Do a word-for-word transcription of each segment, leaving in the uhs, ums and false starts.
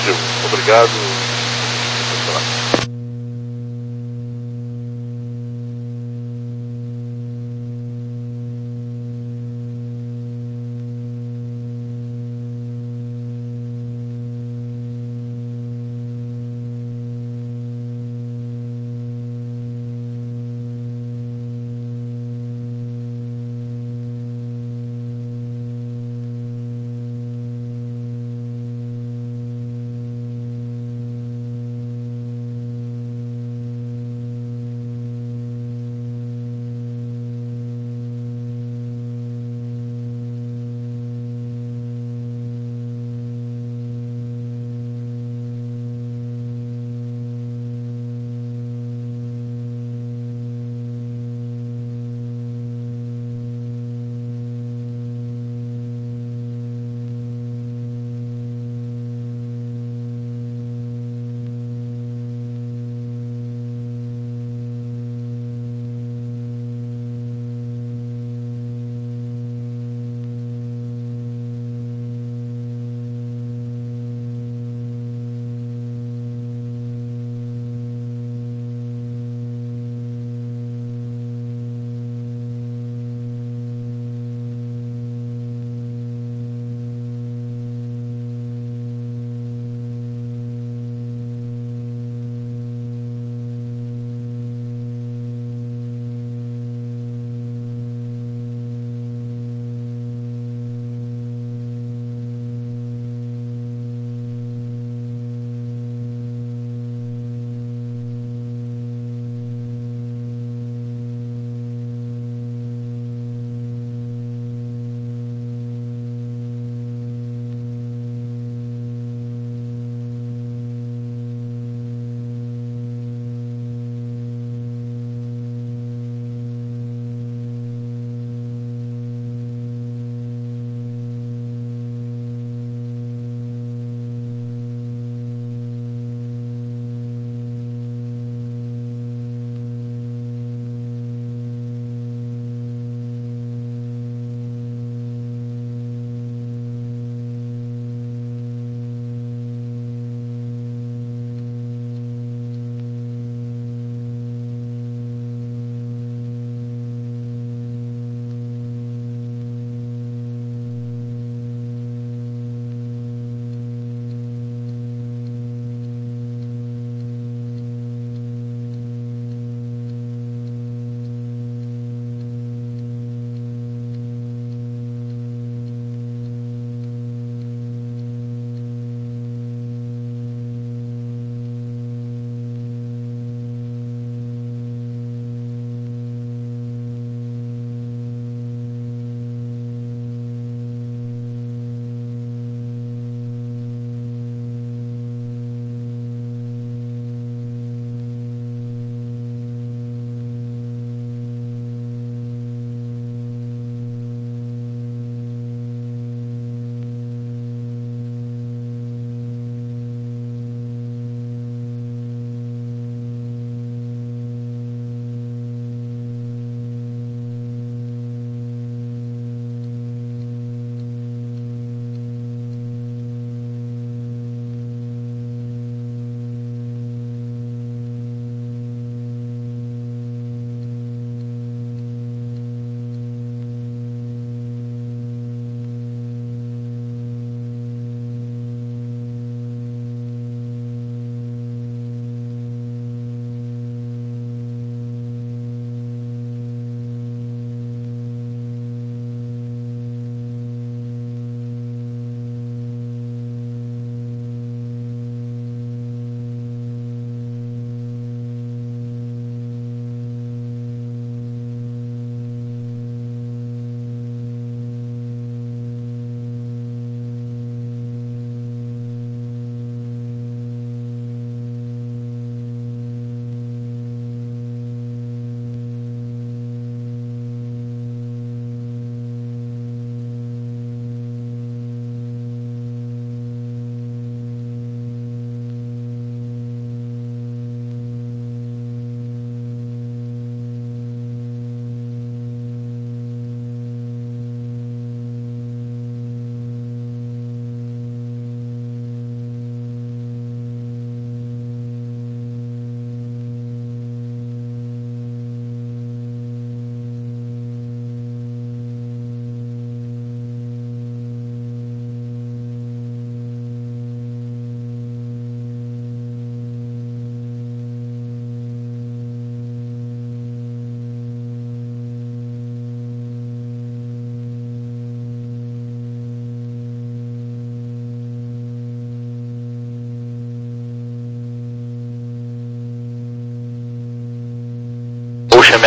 Gil, obrigado. Sei lá.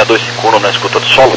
seis dois cinco um na escuta do solo.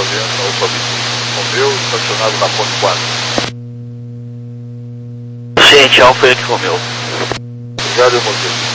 noventa, Alfa vinte Romeu, estacionado na ponte quatro. Ciente, Alfa Yankee Romeu. Obrigado, Modesto.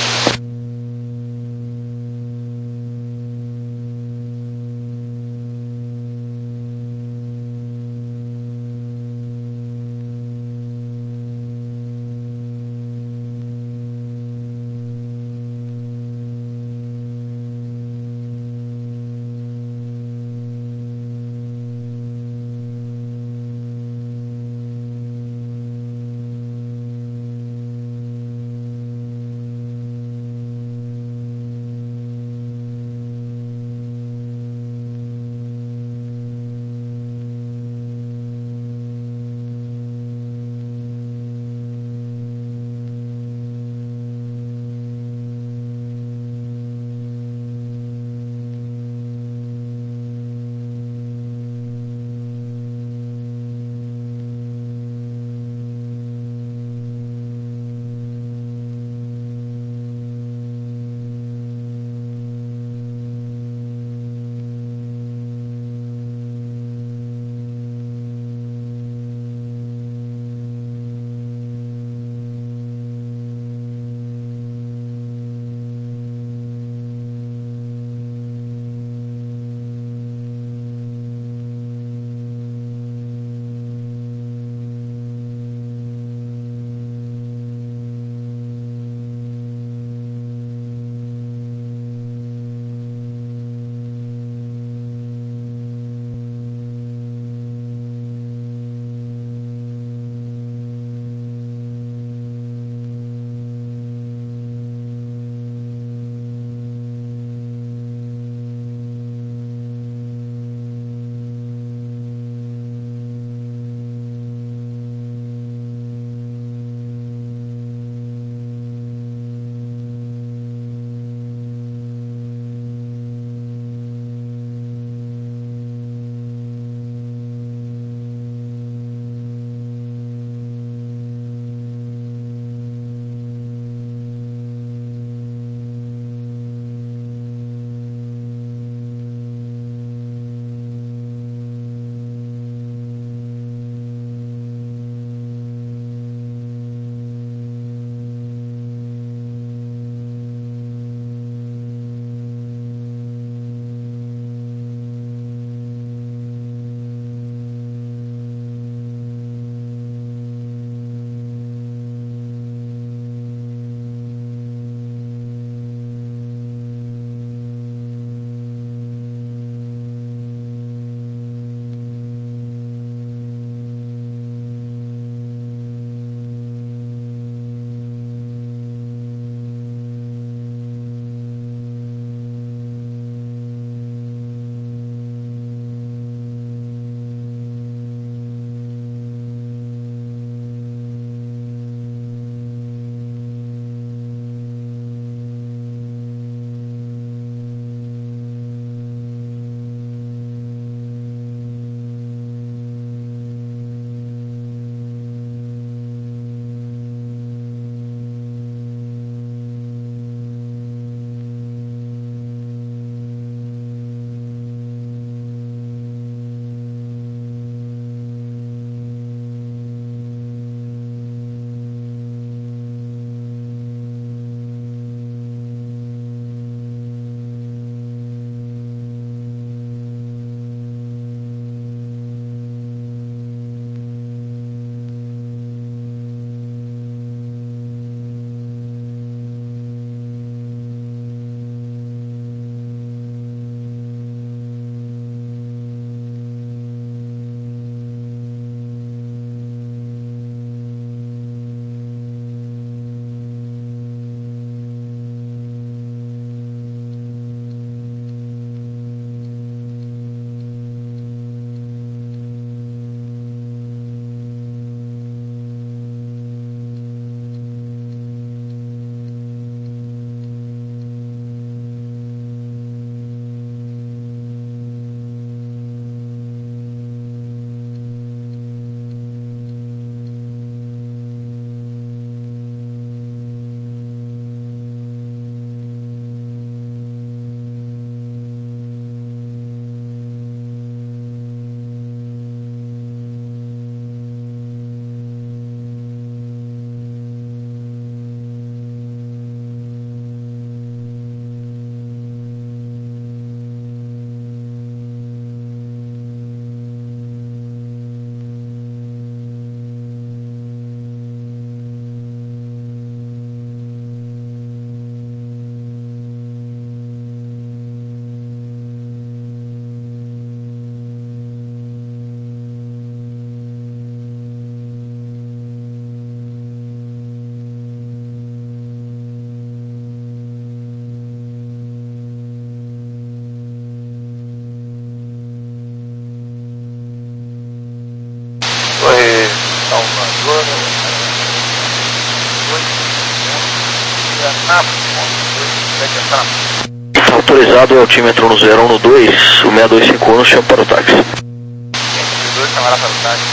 Nápoles, ponto dois sete entrando. Autorizado o altímetro no zero um no dois, o seis dois cinco um, chama para o táxi. dois chamará para o táxi.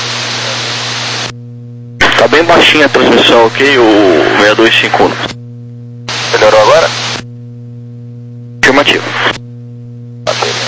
Tá bem baixinha a transmissão, ok? O seis dois cinco um. Melhorou agora? Afirmativo. Bateria.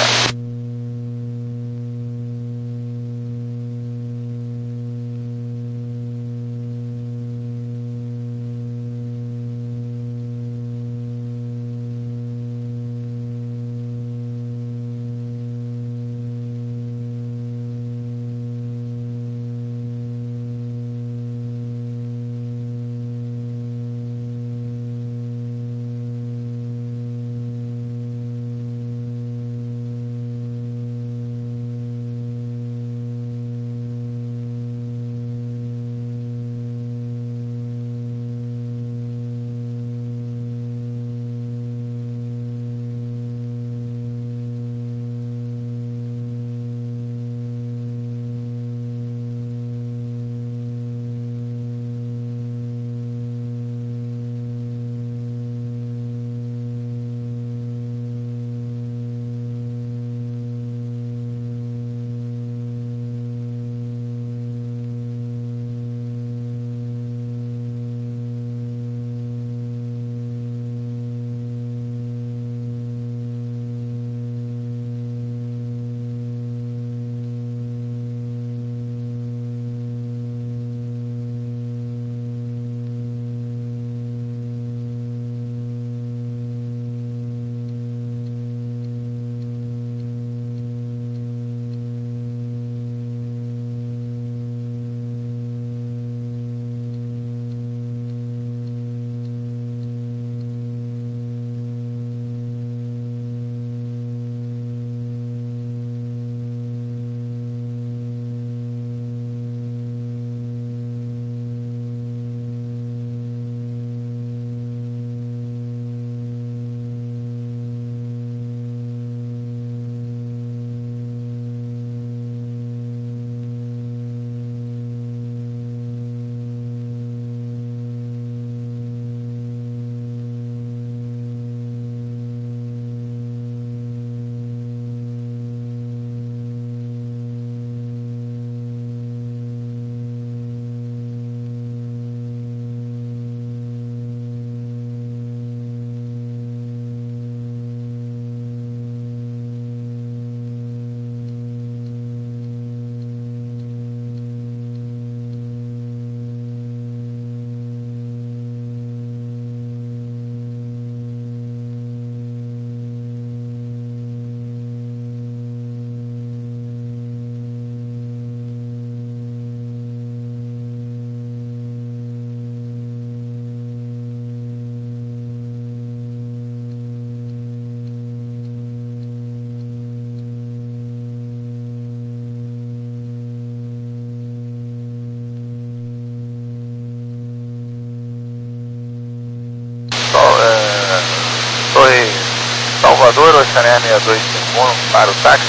Salvador, Oceania seis dois cinco um para o táxi,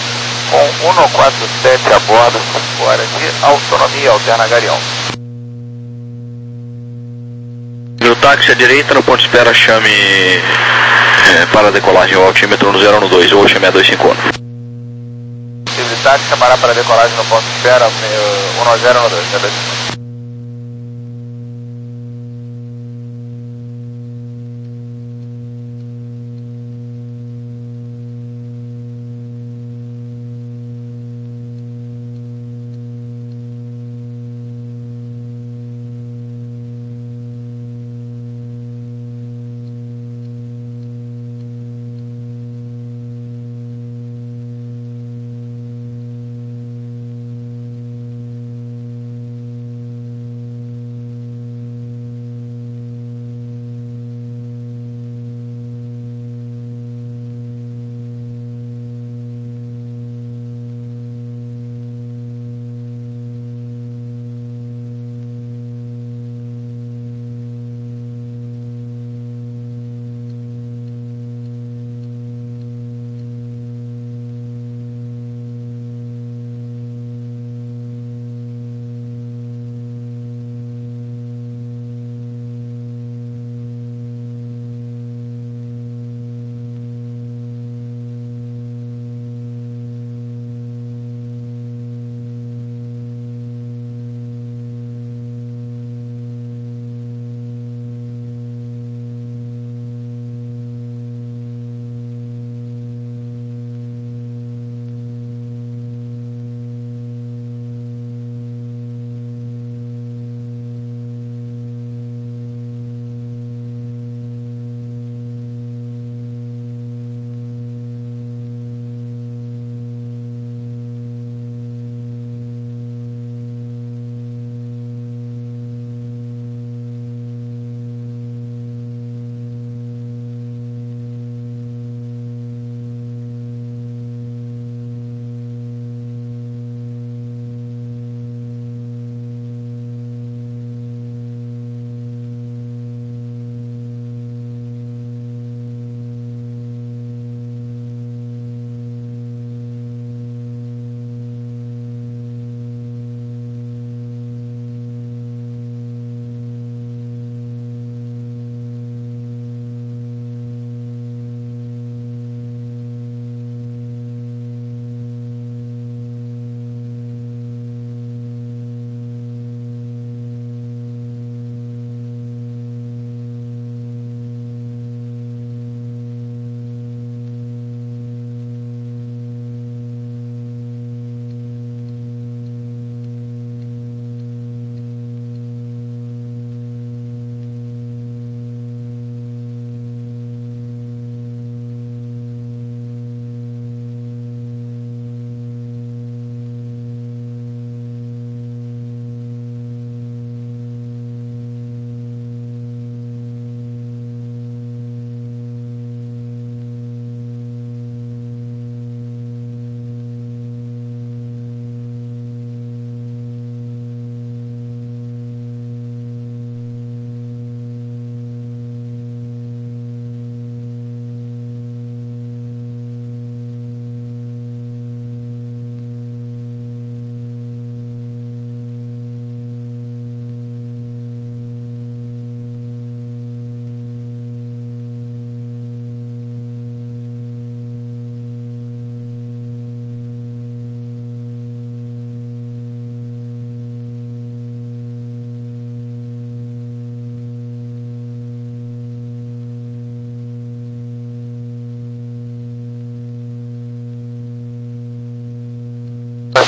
com cento e quarenta e sete a bordo, cinco horas de autonomia alterna Garião. No táxi à direita, no ponto de espera, chame é, para a decolagem o altímetro no zero um no dois, ou chame a seis dois cinco um. Livre táxi, chamará para a decolagem no ponto de espera, um zero um dois, seis dois cinco um.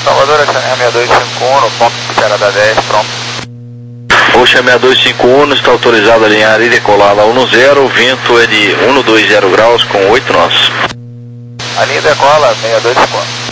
Salvador, Oceania seis dois cinco um, no ponto de Canadá dez, pronto. Ocean seis dois cinco um, está autorizado a alinhar e decolar a um zero, o vento é de cento e vinte graus com oito nós. A linha decola seis dois cinco um.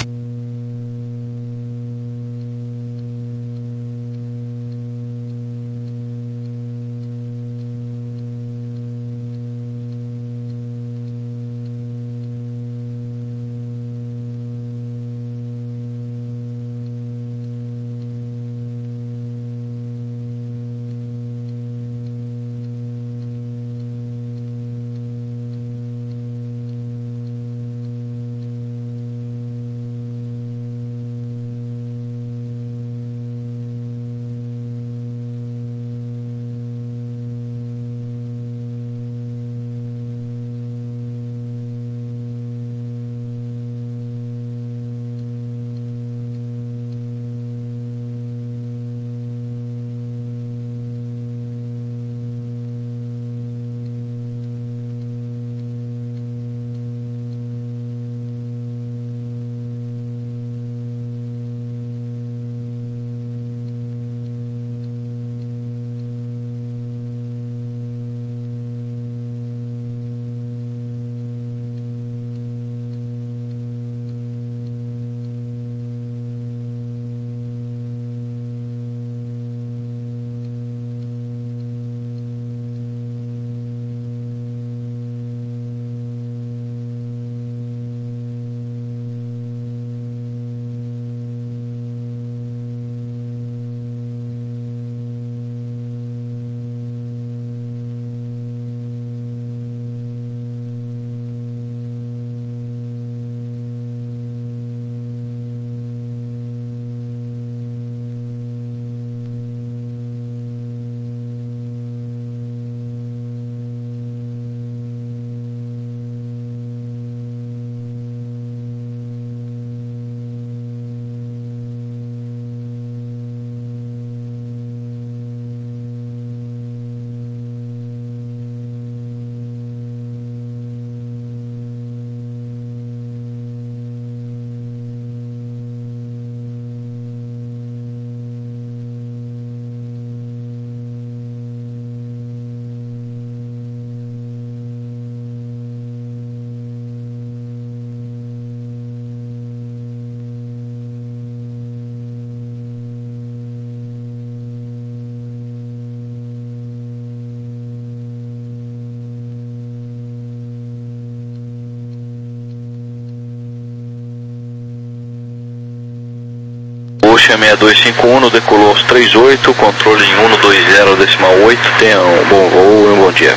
Ocean seis dois cinco um, decolou aos trinta e oito, controle em cento e vinte decimal oito, tenha um bom voo e um bom dia.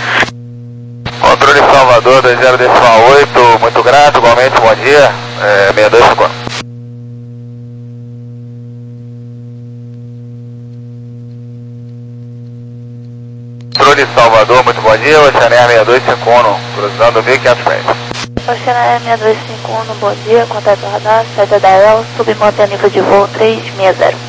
Controle Salvador dois zero decimal oito, muito grato, igualmente, bom dia, é, seis dois cinco um. Controle Salvador, muito bom dia, Oceania seis dois cinco um, cruzando mil e quinhentos pés. Oceania seis dois cinco um, bom dia, contato radar, saída da El, submantém a nível de voo três seis zero.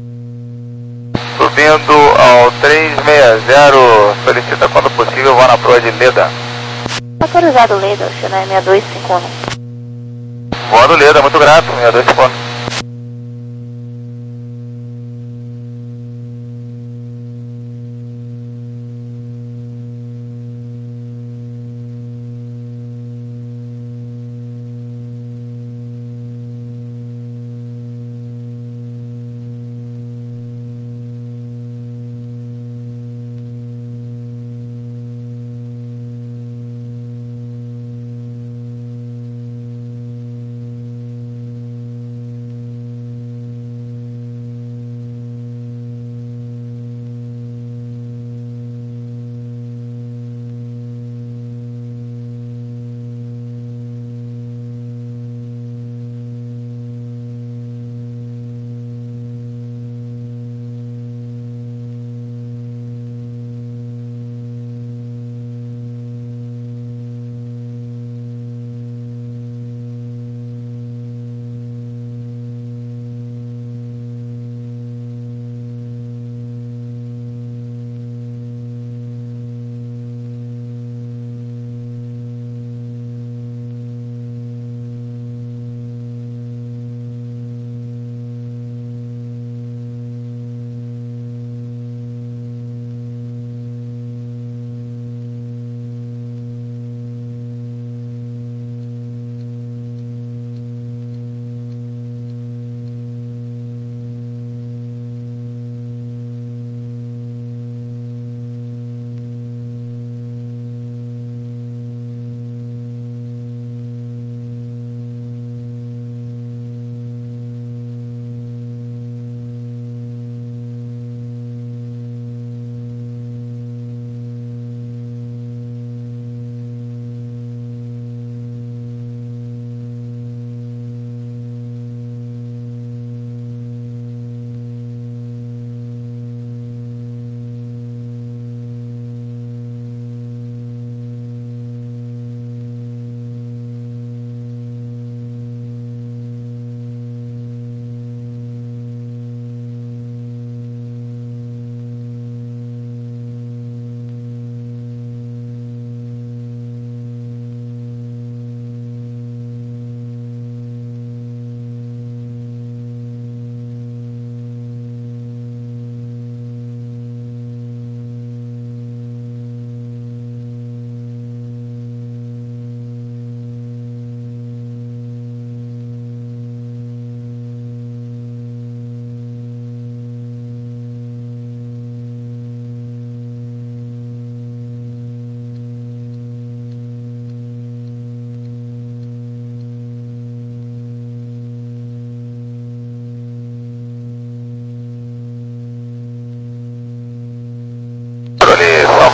Subindo ao três seis zero, solicita quando possível, vou na proa de Leda. Autorizado Leda, Oceania seis dois cinco um. Voando Leda, muito grato, seis dois cinco um.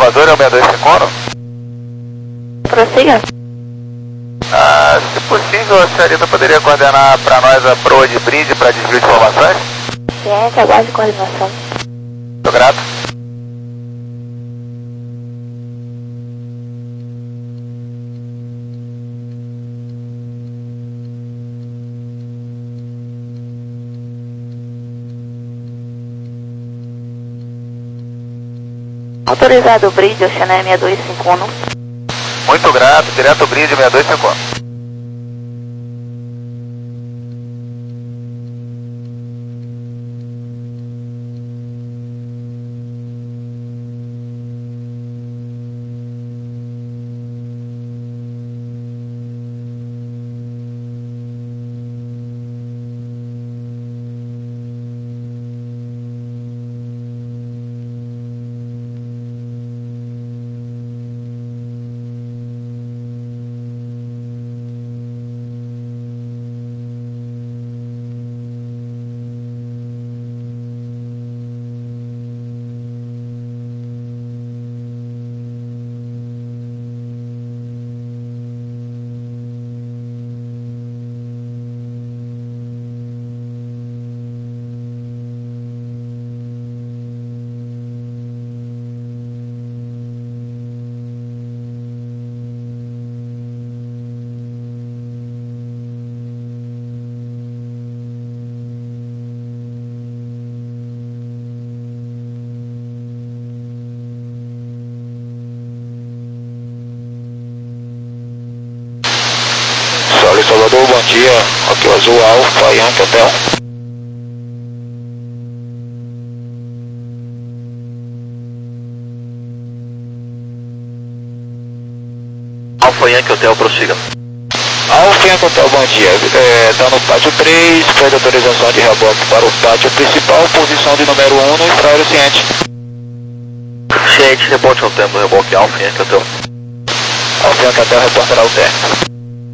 voador é o seis dois cinco um? Prossiga. Ah, se possível, a senhorita poderia coordenar para nós a proa de brinde para desvio de informações? Ciente, aguarde coordenação. Muito grato. Autorizado o brinde, Oceané seis dois cinco um. Muito grato, direto brinde seis dois cinco um. Charlie Salvador, bom dia. Aqui o Azul Alfa, Yankee Hotel. Alfa Yankee Hotel, prossiga. Alfa Yankee Hotel, bom dia. É, tá no pátio três, pede autorização de reboque para o pátio principal, posição de número um no infraero ciente. Ciente, rebote ao termo do reboque Alfa Yankee Hotel. Alfa Yankee Hotel, reportará o termo.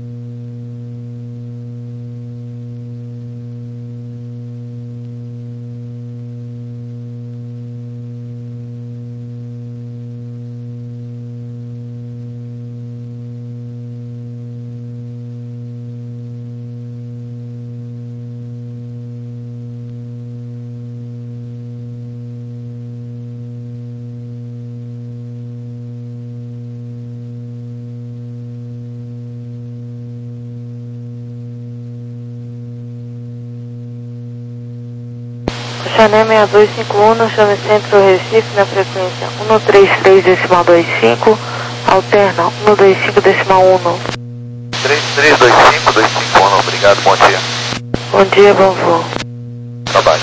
Oceané seis dois cinco um, chame Centro Recife na frequência um três três decimal dois cinco, alterna um dois cinco decimal um. três três dois cinco dois cinco um, obrigado, bom dia. Bom dia, bom voo. Trabalho.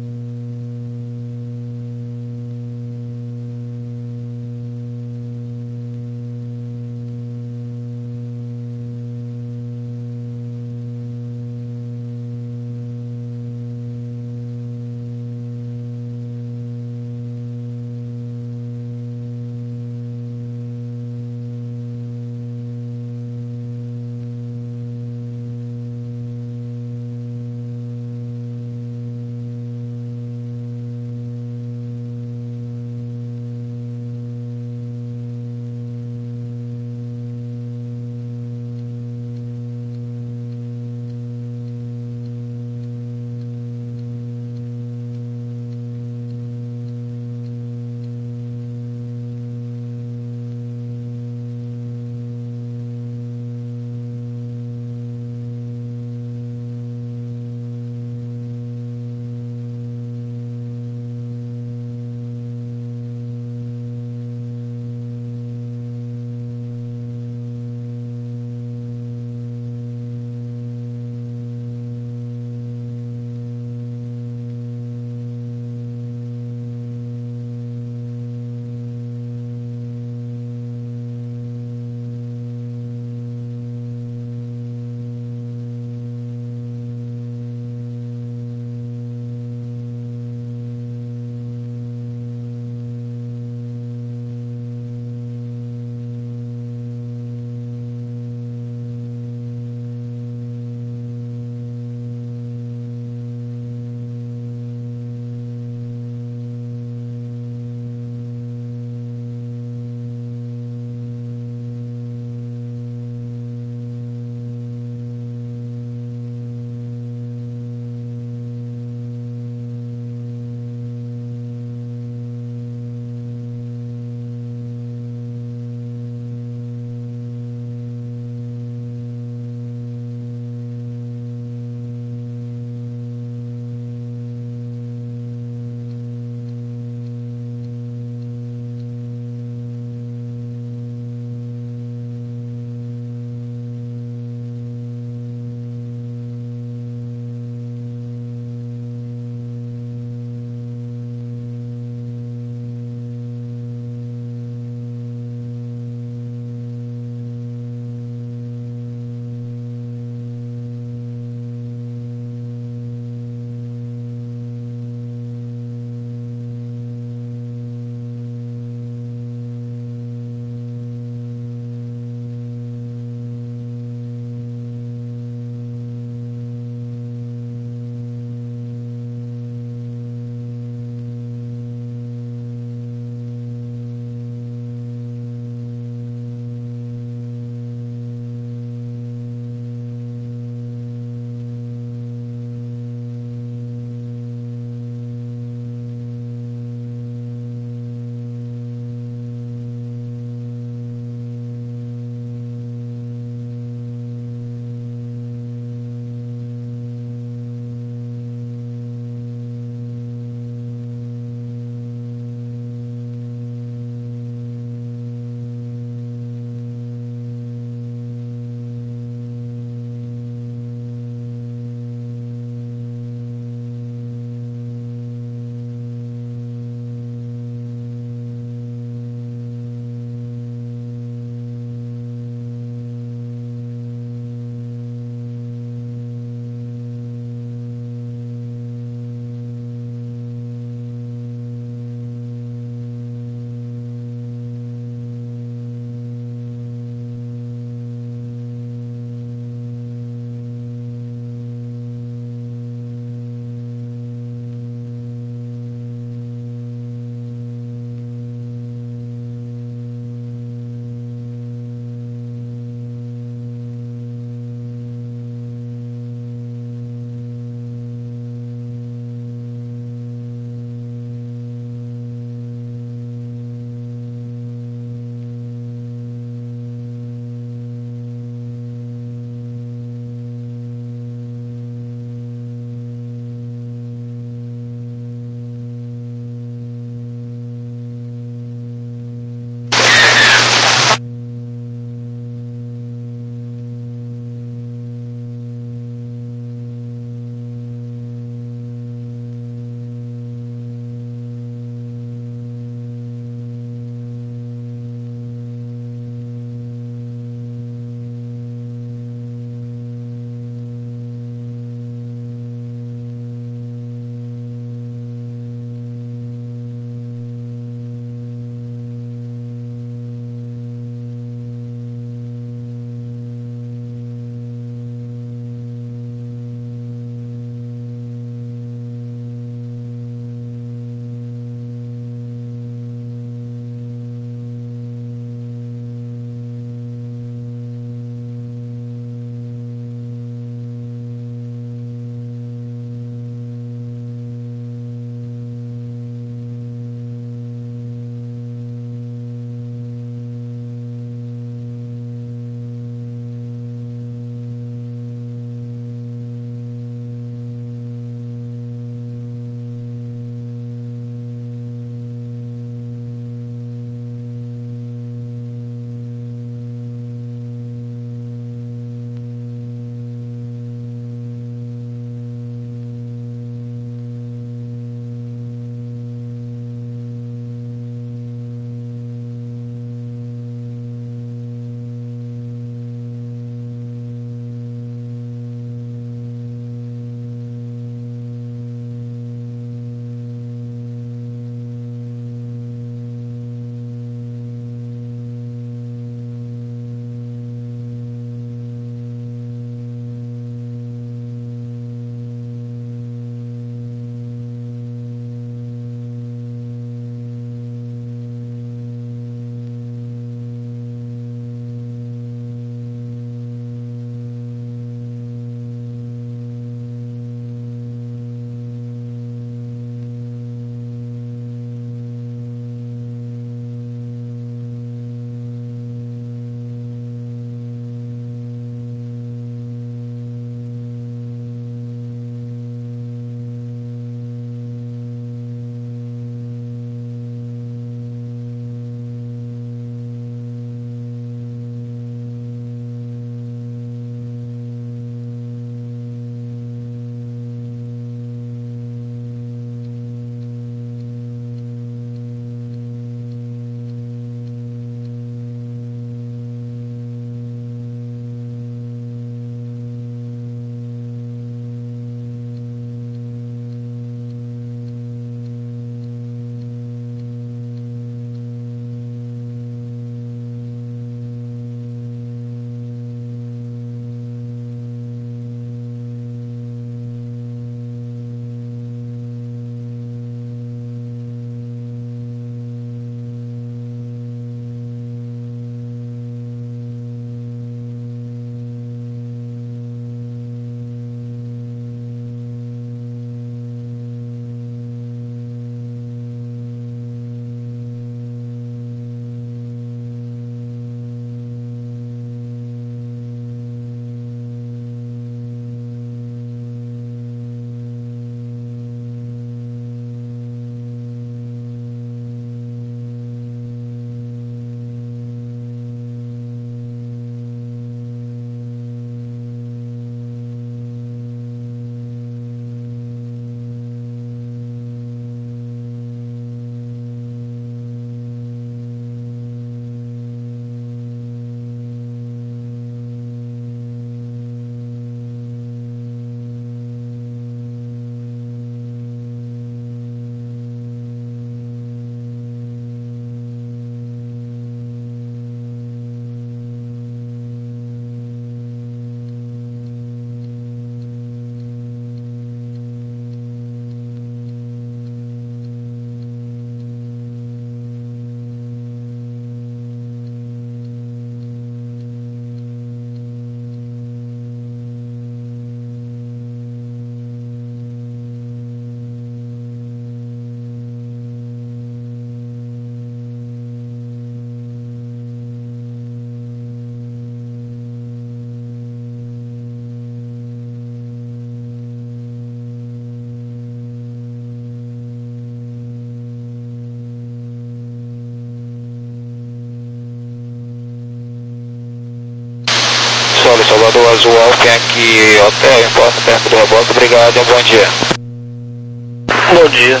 Azul Alpha aqui, hotel, em porta perto do reboque, obrigado e um bom dia. Bom dia.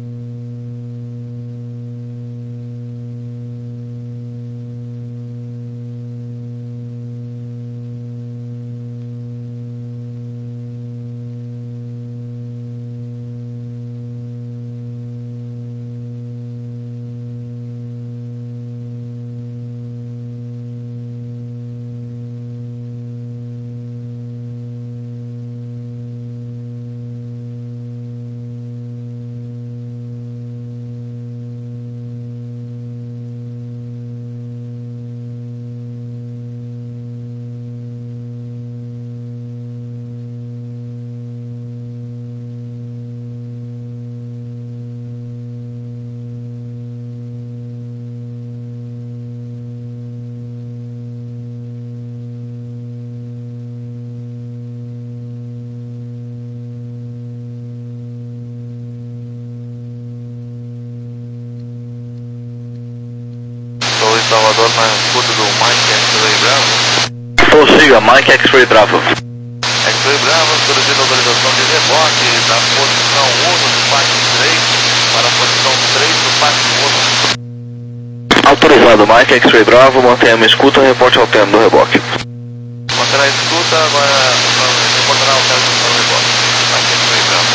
Salvador na escuta do Mike X-Ray Bravo. Prossiga, Mike X-Ray Bravo. X-Ray Bravo, solicita localização de reboque da posição um do Pátio três para a posição três do Pátio um. Autorizado, Mike X-Ray Bravo, mantenha a escuta e reporte ao término do reboque. Manterá a escuta, agora reportará ao término do reboque. Mike X-Ray Bravo.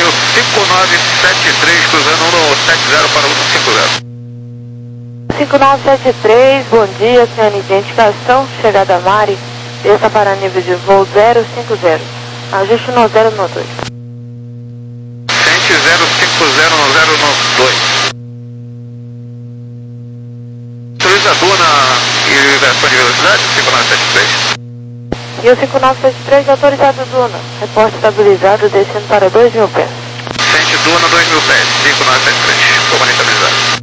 tenho cinco nove sete três cruzando um sete zero para um cinco zero. cinco nove sete três, bom dia, senhor, identificação, chegada a Mari, desça para nível de voo zero cinco zero, ajuste no zero no dois. Sente zero cinco zero no zero no dois. Autoriza Duna e versão de velocidade, cinco nove sete três. E o cinco nove sete três, autorizado Duna, reporte estabilizado, descendo para dois mil pés. Sente Duna dois mil pés, cinco nove sete três, comando estabilizado.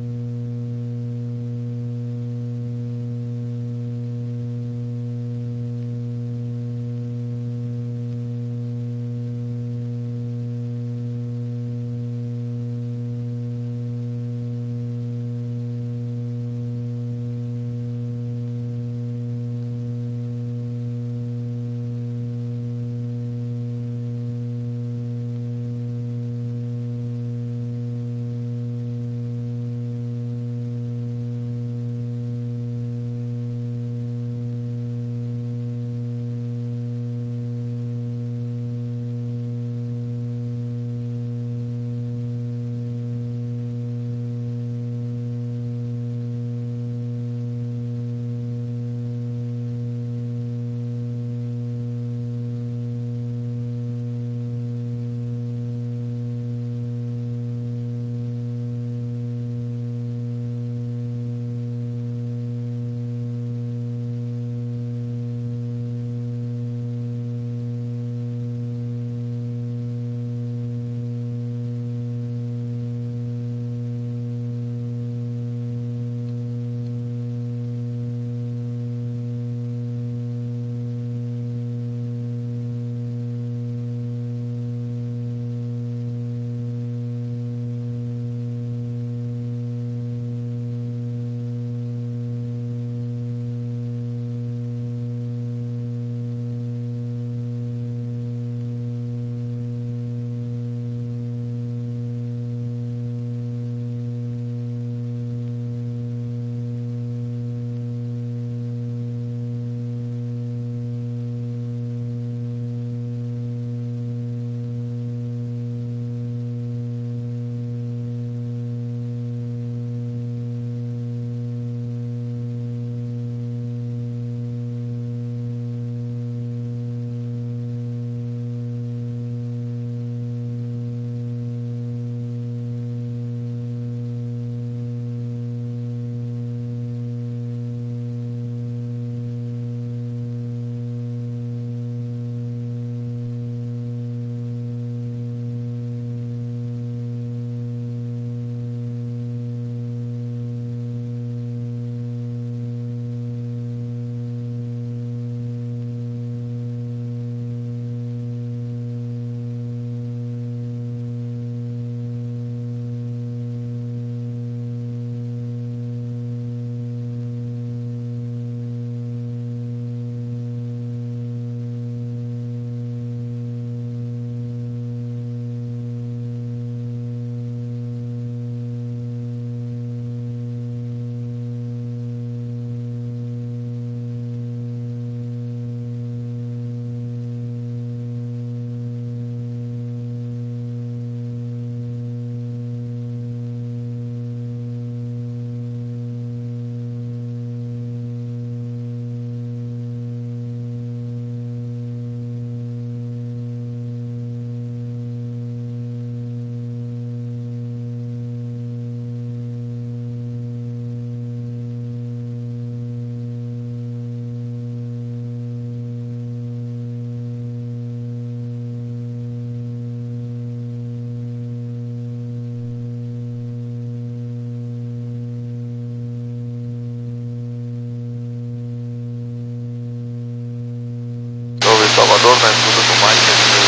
Salvador, na escuta do Mike X-Ray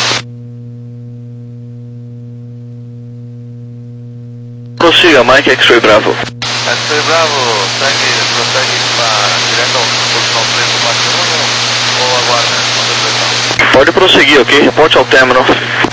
Bravo. Prossiga, Mike X-Ray Bravo. X-Ray Bravo, segue, prossegue para direto à posição três do Mach um ou aguarda a manutenção? Pode prosseguir, ok? Reporte ao término.